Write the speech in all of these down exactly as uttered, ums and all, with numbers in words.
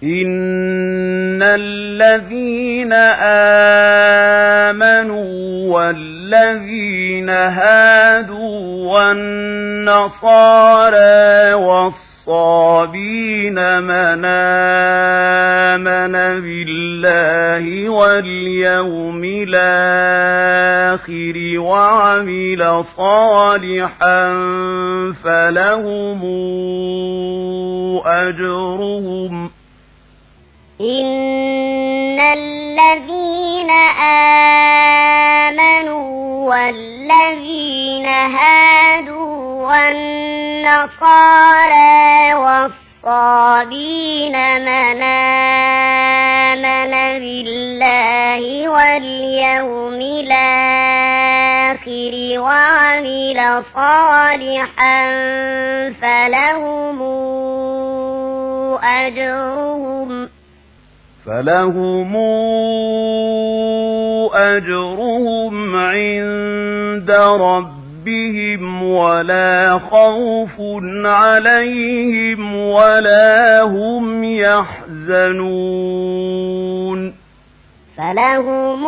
إن الذين آمنوا والذين هادوا والنصارى والصابين من آمن بالله واليوم الآخر وعمل صالحا فلهم أجرهم إن الذين آمنوا والذين هادوا والنصارى والصابين من آمن بالله واليوم الآخر وعمل صالحا فلهم أجرهم فلهم أجرهم عند ربهم ولا خوف عليهم ولا هم يحزنون فلهم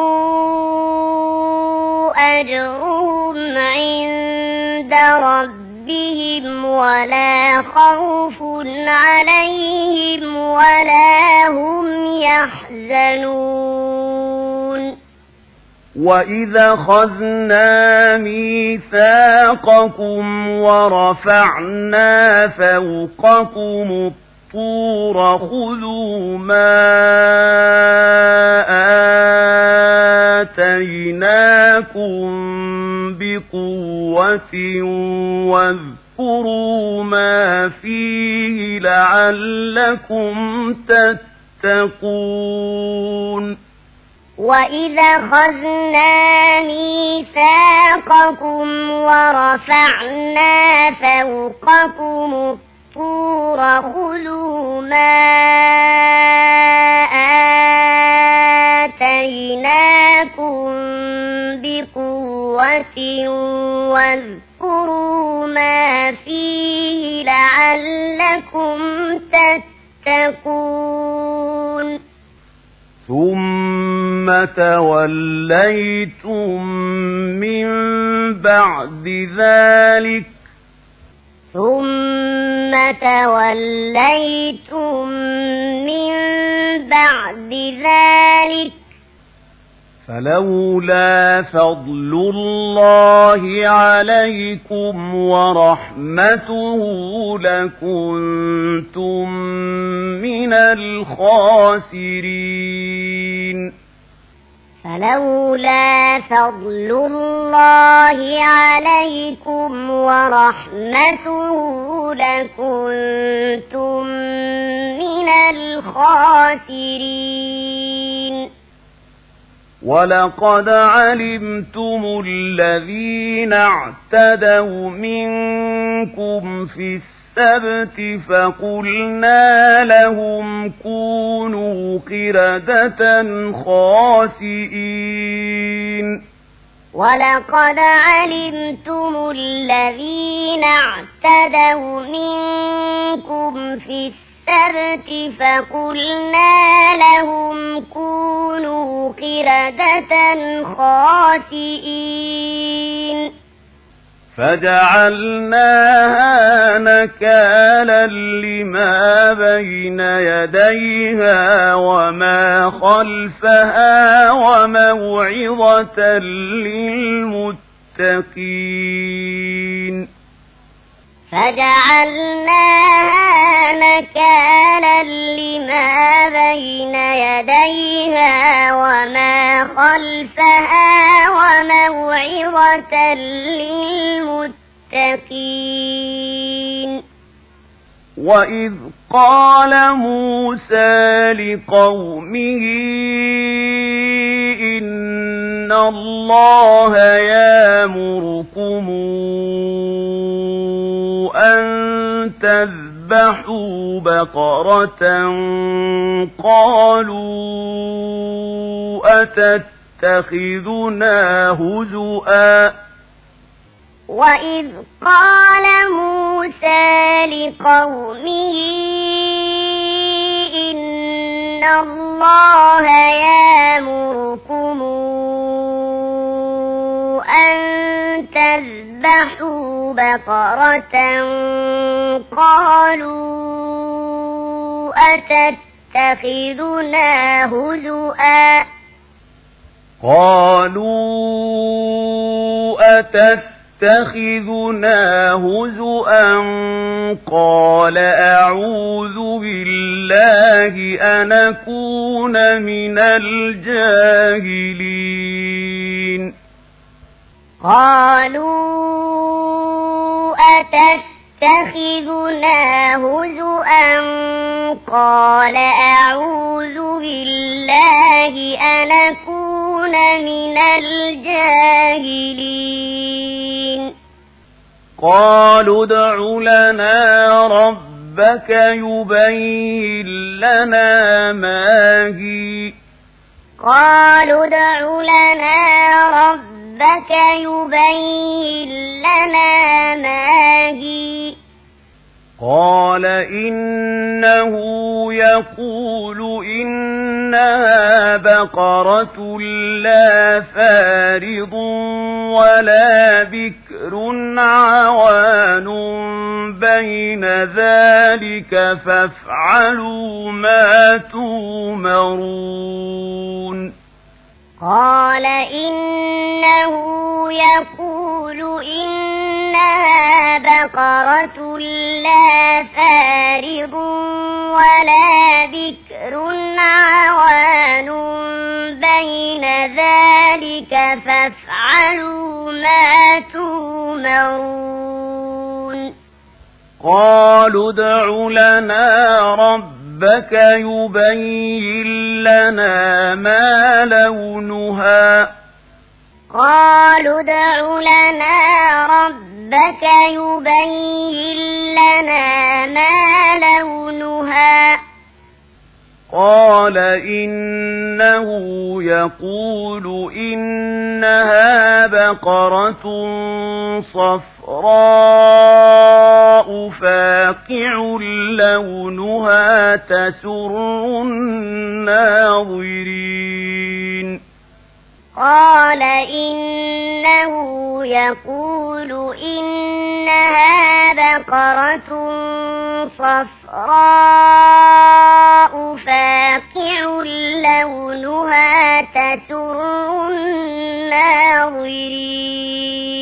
أجرهم عند ربهم ولا خوف عليهم ولا هم يحزنون وَإِذَا خَذْنَا مِيثَاقَكُمْ وَرَفَعْنَا فَوْقَكُمُ الطُّورَ خُذُوا مَا آتَيْنَاكُمْ بِقُوَّةٍ وَاذْكُرُوا مَا فِيهِ لَعَلَّكُمْ تَتَّقُونَ وَإِذَا خَذْنَا مِيثَاقَكُمْ وَرَفَعْنَا فَوْقَكُمُ الطُّورَ خُذُوا مَا آتَيْنَاكُمْ بِقُوَّةٍ وَاذْكُرُوا مَا فِيهِ لَعَلَّكُمْ تَتَّقُونَ ثُمَّ تَوَلَّيْتُمْ مِنْ بَعْدِ ذَلِكَ ثُمَّ تَوَلَّيْتُمْ مِنْ بَعْدِ ذَلِكَ فَلَوْلَا فَضْلُ اللَّهِ عَلَيْكُمْ وَرَحْمَتُهُ لَكُنْتُمْ مِنَ الْخَاسِرِينَ فَلَوْلَا فَضْلُ اللَّهِ عَلَيْكُمْ وَرَحْمَتُهُ لَكُنْتُمْ مِنَ الْخَاسِرِينَ وَلَقَدْ عَلِمْتُمُ الَّذِينَ اعْتَدَوْا مِنكُمْ فِي السَّبْتِ فَقُلْنَا لَهُمْ كُونُوا قِرَدَةً خَاسِئِينَ وَلَقَدْ عَلِمْتُمُ الَّذِينَ اعْتَدَوْا مِنكُمْ فِي السَّبْتِ فَقُلْنَا لَهُمْ كُونُوا قِرَدَةً خَاسِئِينَ فَجَعَلْنَاهَا نَكَالًا لِمَا بَيْنَ يَدَيْهَا وَمَا خَلْفَهَا وَمَوْعِظَةً لِلْمُتَّقِينَ فَجَعَلْنَاهَا نَكَالًا لِمَا بَيْنَ يَدَيْهَا وَمَا خَلْفَهَا وَمَوْعِظَةً لِلْمُتَّقِينَ وَإِذْ قَالَ مُوسَى لِقَوْمِهِ إِنَّ اللَّهَ يَأْمُرُكُمْ أَن تَذْبَحُوا بَقَرَةً قَالُوا أَتَتَّخِذُنَا هُزُوًا وَإِذْ قَالَ مُوسَى لِقَوْمِهِ إِنَّ الله يأمركم أن تذبحوا بقرة قالوا أتتخذنا هزؤا قالوا أتتخذنا هزؤا قال أعوذ بالله أن أكون من الجاهلين قالوا أتتخذنا هزؤا قال أعوذ بالله أن أكون من الجاهلين قالوا ادع لنا ربك يبين لنا ما هي قالوا ادع لنا ربك يبين لنا ما هي قال إنه يقول إنها بقرة لا فارض ولا بكر عوان بين ذلك فافعلوا ما تؤمرون قال إنه يقول إنها بقرة لا فارض ولا بكر عوان بين ذلك فافعلوا ما تؤمرون قالوا ادع لنا ربك يبين لنا ما لونها قالوا ادع لنا ربك يبين لنا ما لونها قال إنه يقول إنها بقرة صفراء فاقع لونها تسر الناظرين قال إنه يقول إنها بقرة صفراء فاقع لونها تسر الناظرين